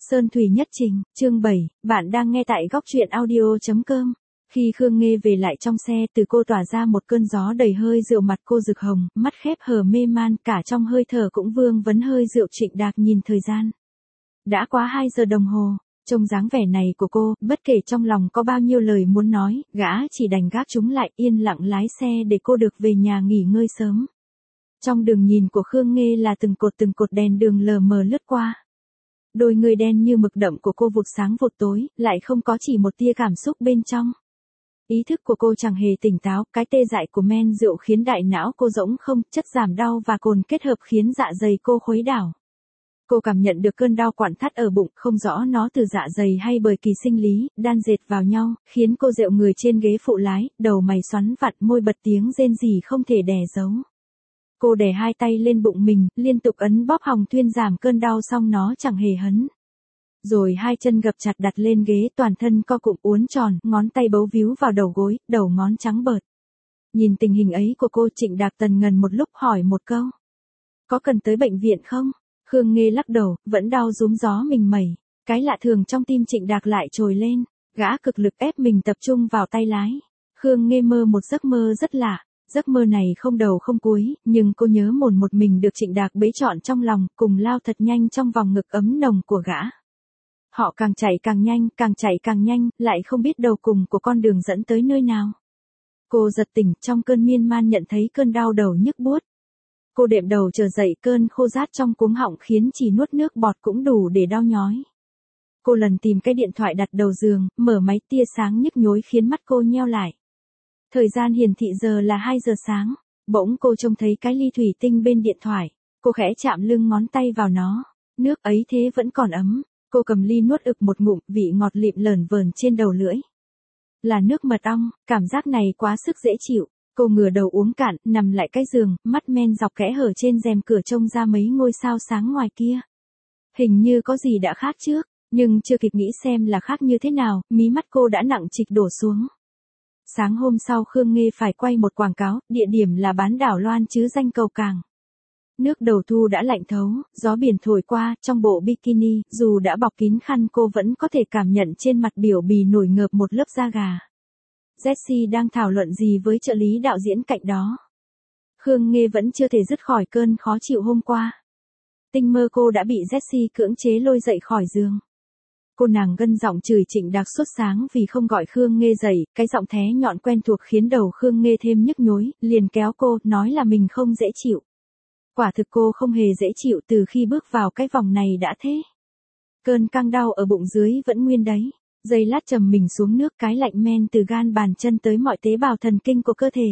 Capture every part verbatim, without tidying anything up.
Sơn Thủy Nhất Trình, chương bảy, bạn đang nghe tại góc truyện audio chấm com. Khi Khương Nghê về lại trong xe, từ cô tỏa ra một cơn gió đầy hơi rượu, mặt cô rực hồng, mắt khép hờ mê man, cả trong hơi thở cũng vương vấn hơi rượu. Trịnh Đạc nhìn thời gian. Đã quá hai giờ đồng hồ, trông dáng vẻ này của cô, bất kể trong lòng có bao nhiêu lời muốn nói, gã chỉ đành gác chúng lại, yên lặng lái xe để cô được về nhà nghỉ ngơi sớm. Trong đường nhìn của Khương Nghê là từng cột từng cột đèn đường lờ mờ lướt qua. Đôi người đen như mực đậm của cô vụt sáng vụt tối, lại không có chỉ một tia cảm xúc bên trong. Ý thức của cô chẳng hề tỉnh táo, cái tê dại của men rượu khiến đại não cô rỗng không, chất giảm đau và cồn kết hợp khiến dạ dày cô khuấy đảo. Cô cảm nhận được cơn đau quặn thắt ở bụng, không rõ nó từ dạ dày hay bởi kỳ sinh lý, đan dệt vào nhau, khiến cô dẹo người trên ghế phụ lái, đầu mày xoắn vặn, môi bật tiếng rên rỉ không thể đè giấu. Cô đè hai tay lên bụng mình, liên tục ấn bóp họng thuyên giảm cơn đau, xong nó chẳng hề hấn. Rồi hai chân gập chặt đặt lên ghế, toàn thân co cụm uốn tròn, ngón tay bấu víu vào đầu gối, đầu ngón trắng bợt. Nhìn tình hình ấy của cô, Trịnh Đạc tần ngần một lúc hỏi một câu. Có cần tới bệnh viện không? Khương Nghê lắc đầu, vẫn đau rúm gió mình mẩy. Cái lạ thường trong tim Trịnh Đạc lại trồi lên, gã cực lực ép mình tập trung vào tay lái. Khương Nghê mơ một giấc mơ rất lạ. Giấc mơ này không đầu không cuối, nhưng cô nhớ mồn một mình được Trịnh Đạc bế trọn trong lòng, cùng lao thật nhanh trong vòng ngực ấm nồng của gã. Họ càng chạy càng nhanh, càng chạy càng nhanh, lại không biết đầu cùng của con đường dẫn tới nơi nào. Cô giật tỉnh, trong cơn miên man nhận thấy cơn đau đầu nhức buốt. Cô đệm đầu trở dậy, cơn khô rát trong cuống họng khiến chỉ nuốt nước bọt cũng đủ để đau nhói. Cô lần tìm cái điện thoại đặt đầu giường, mở máy, tia sáng nhức nhối khiến mắt cô nheo lại. Thời gian hiển thị giờ là hai giờ sáng, bỗng cô trông thấy cái ly thủy tinh bên điện thoại, cô khẽ chạm lưng ngón tay vào nó, nước ấy thế vẫn còn ấm, cô cầm ly nuốt ực một ngụm, vị ngọt lịm lởn vởn trên đầu lưỡi. Là nước mật ong, cảm giác này quá sức dễ chịu, cô ngửa đầu uống cạn, nằm lại cái giường, mắt men dọc kẽ hở trên rèm cửa trông ra mấy ngôi sao sáng ngoài kia. Hình như có gì đã khác trước, nhưng chưa kịp nghĩ xem là khác như thế nào, mí mắt cô đã nặng trịch đổ xuống. Sáng hôm sau Khương Nghê phải quay một quảng cáo, địa điểm là bán đảo Loan chứ danh cầu Cảng. Nước đầu thu đã lạnh thấu, gió biển thổi qua, trong bộ bikini, dù đã bọc kín khăn cô vẫn có thể cảm nhận trên mặt biểu bì nổi ngợp một lớp da gà. Jessie đang thảo luận gì với trợ lý đạo diễn cạnh đó. Khương Nghê vẫn chưa thể dứt khỏi cơn khó chịu hôm qua. Tinh mơ cô đã bị Jessie cưỡng chế lôi dậy khỏi giường. Cô nàng gân giọng chửi Trịnh Đạc suốt sáng vì không gọi Khương Nghê dậy, cái giọng thé nhọn quen thuộc khiến đầu Khương Nghê thêm nhức nhối, liền kéo cô, nói là mình không dễ chịu. Quả thực cô không hề dễ chịu, từ khi bước vào cái vòng này đã thế. Cơn căng đau ở bụng dưới vẫn nguyên đấy, giây lát trầm mình xuống nước, cái lạnh men từ gan bàn chân tới mọi tế bào thần kinh của cơ thể.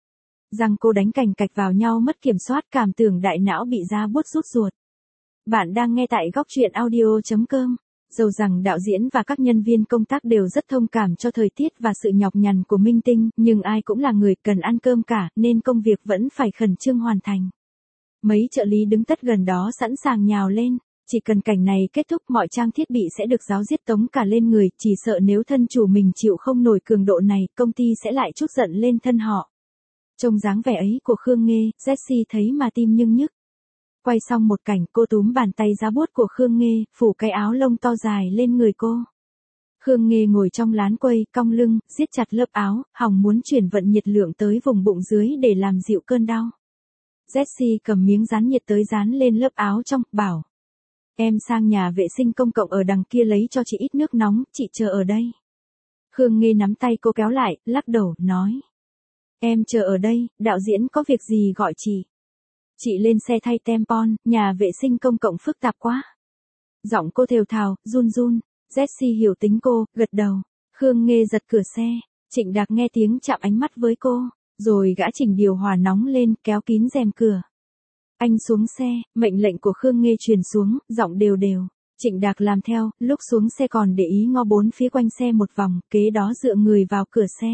Răng cô đánh cành cạch vào nhau mất kiểm soát, cảm tưởng đại não bị da buốt rút ruột. Bạn đang nghe tại góc truyện audio chấm com. Dầu rằng đạo diễn và các nhân viên công tác đều rất thông cảm cho thời tiết và sự nhọc nhằn của minh tinh, nhưng ai cũng là người cần ăn cơm cả, nên công việc vẫn phải khẩn trương hoàn thành. Mấy trợ lý đứng tất gần đó sẵn sàng nhào lên, chỉ cần cảnh này kết thúc mọi trang thiết bị sẽ được giáo diết tống cả lên người, chỉ sợ nếu thân chủ mình chịu không nổi cường độ này, công ty sẽ lại trút giận lên thân họ. Trông dáng vẻ ấy của Khương Nghê, Jessie thấy mà tim nhưng nhức. Quay xong một cảnh, cô túm bàn tay giá buốt của Khương Nghê, phủ cái áo lông to dài lên người cô. Khương Nghê ngồi trong lán quay, cong lưng, siết chặt lớp áo, hòng muốn chuyển vận nhiệt lượng tới vùng bụng dưới để làm dịu cơn đau. Jessie cầm miếng dán nhiệt tới dán lên lớp áo trong, bảo. Em sang nhà vệ sinh công cộng ở đằng kia lấy cho chị ít nước nóng, chị chờ ở đây. Khương Nghê nắm tay cô kéo lại, lắc đầu, nói. Em chờ ở đây, đạo diễn có việc gì gọi chị. Chị lên xe thay tampon, nhà vệ sinh công cộng phức tạp quá. Giọng cô thều thào, run run. Jessie hiểu tính cô, gật đầu. Khương Nghê giật cửa xe. Trịnh Đạc nghe tiếng chạm ánh mắt với cô, rồi gã chỉnh điều hòa nóng lên, kéo kín rèm cửa. Anh xuống xe, mệnh lệnh của Khương Nghê truyền xuống, giọng đều đều. Trịnh Đạc làm theo, lúc xuống xe còn để ý ngó bốn phía quanh xe một vòng, kế đó dựa người vào cửa xe.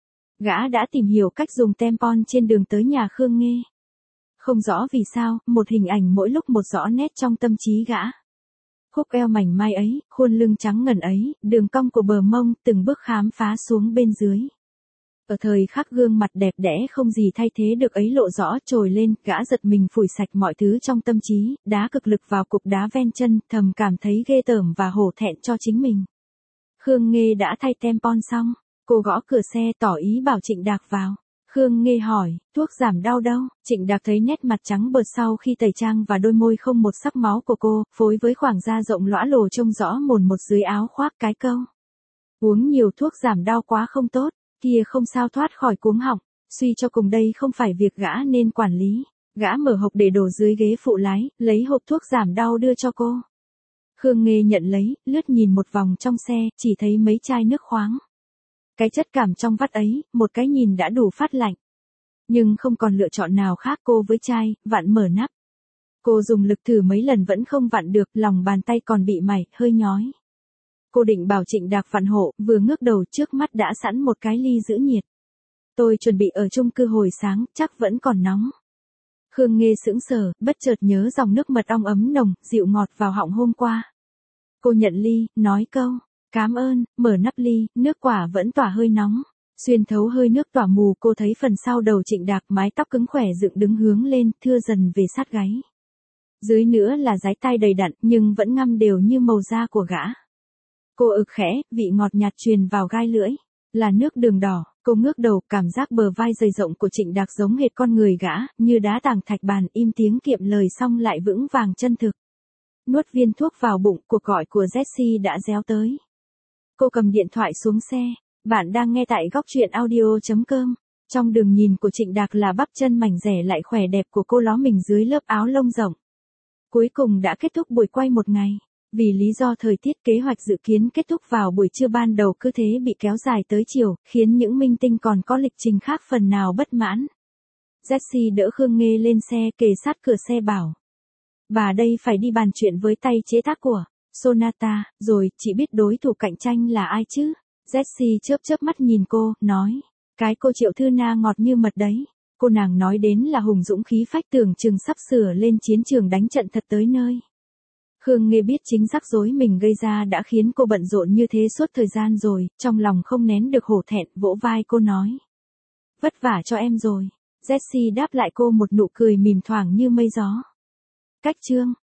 Gã đã tìm hiểu cách dùng tampon trên đường tới nhà Khương Nghê. Không rõ vì sao, một hình ảnh mỗi lúc một rõ nét trong tâm trí gã. Khúc eo mảnh mai ấy, khuôn lưng trắng ngần ấy, đường cong của bờ mông, từng bước khám phá xuống bên dưới. Ở thời khắc gương mặt đẹp đẽ không gì thay thế được ấy lộ rõ trồi lên, gã giật mình phủi sạch mọi thứ trong tâm trí, đá cực lực vào cục đá ven chân, thầm cảm thấy ghê tởm và hổ thẹn cho chính mình. Khương Nghê đã thay tampon xong, cô gõ cửa xe tỏ ý bảo Trịnh Đạc vào. Khương Nghê hỏi, thuốc giảm đau đâu? Trịnh Đạc thấy nét mặt trắng bợt sau khi tẩy trang và đôi môi không một sắc máu của cô, phối với khoảng da rộng lõa lồ trông rõ mồn một dưới áo khoác cái câu. Uống nhiều thuốc giảm đau quá không tốt, kia không sao thoát khỏi cuống họng, suy cho cùng đây không phải việc gã nên quản lý. Gã mở hộp để đổ dưới ghế phụ lái, lấy hộp thuốc giảm đau đưa cho cô. Khương Nghê nhận lấy, lướt nhìn một vòng trong xe, chỉ thấy mấy chai nước khoáng. Cái chất cảm trong vắt ấy, một cái nhìn đã đủ phát lạnh. Nhưng không còn lựa chọn nào khác, cô với chai, vặn mở nắp. Cô dùng lực thử mấy lần vẫn không vặn được, lòng bàn tay còn bị mẩy, hơi nhói. Cô định bảo Trịnh Đạc vặn hộ, vừa ngước đầu trước mắt đã sẵn một cái ly giữ nhiệt. Tôi chuẩn bị ở chung cư hồi sáng, chắc vẫn còn nóng. Khương Nghê sững sờ, bất chợt nhớ dòng nước mật ong ấm nồng, dịu ngọt vào họng hôm qua. Cô nhận ly, nói câu, cám ơn, mở nắp ly, nước quả vẫn tỏa hơi nóng. Xuyên thấu hơi nước tỏa mù, cô thấy phần sau đầu Trịnh Đạc, mái tóc cứng khỏe dựng đứng hướng lên, thưa dần về sát gáy. Dưới nữa là dái tai đầy đặn, nhưng vẫn ngăm đều như màu da của gã. Cô ực khẽ, vị ngọt nhạt truyền vào gai lưỡi. Là nước đường đỏ, cô ngước đầu, cảm giác bờ vai dày rộng của Trịnh Đạc giống hệt con người gã, như đá tảng thạch bàn, im tiếng kiệm lời xong lại vững vàng chân thực. Nuốt viên thuốc vào bụng, cuộc gọi của Jessie đã réo tới. Cô cầm điện thoại xuống xe. Bạn đang nghe tại góc truyện audio chấm com. Trong đường nhìn của Trịnh Đạc là bắp chân mảnh dẻ lại khỏe đẹp của cô ló mình dưới lớp áo lông rộng. Cuối cùng đã kết thúc buổi quay một ngày. Vì lý do thời tiết, kế hoạch dự kiến kết thúc vào buổi trưa ban đầu cứ thế bị kéo dài tới chiều, khiến những minh tinh còn có lịch trình khác phần nào bất mãn. Jessie đỡ Khương Nghê lên xe, kề sát cửa xe bảo. Bà đây phải đi bàn chuyện với tay chế tác của Sonata, rồi, chị biết đối thủ cạnh tranh là ai chứ? Jessie chớp chớp mắt nhìn cô, nói. Cái cô Triệu Thư Na ngọt như mật đấy. Cô nàng nói đến là hùng dũng khí phách, tưởng chừng sắp sửa lên chiến trường đánh trận thật tới nơi. Khương Nghê biết chính rắc rối mình gây ra đã khiến cô bận rộn như thế suốt thời gian rồi, trong lòng không nén được hổ thẹn, vỗ vai cô nói. Vất vả cho em rồi. Jessie đáp lại cô một nụ cười mỉm thoảng như mây gió. Cách chương.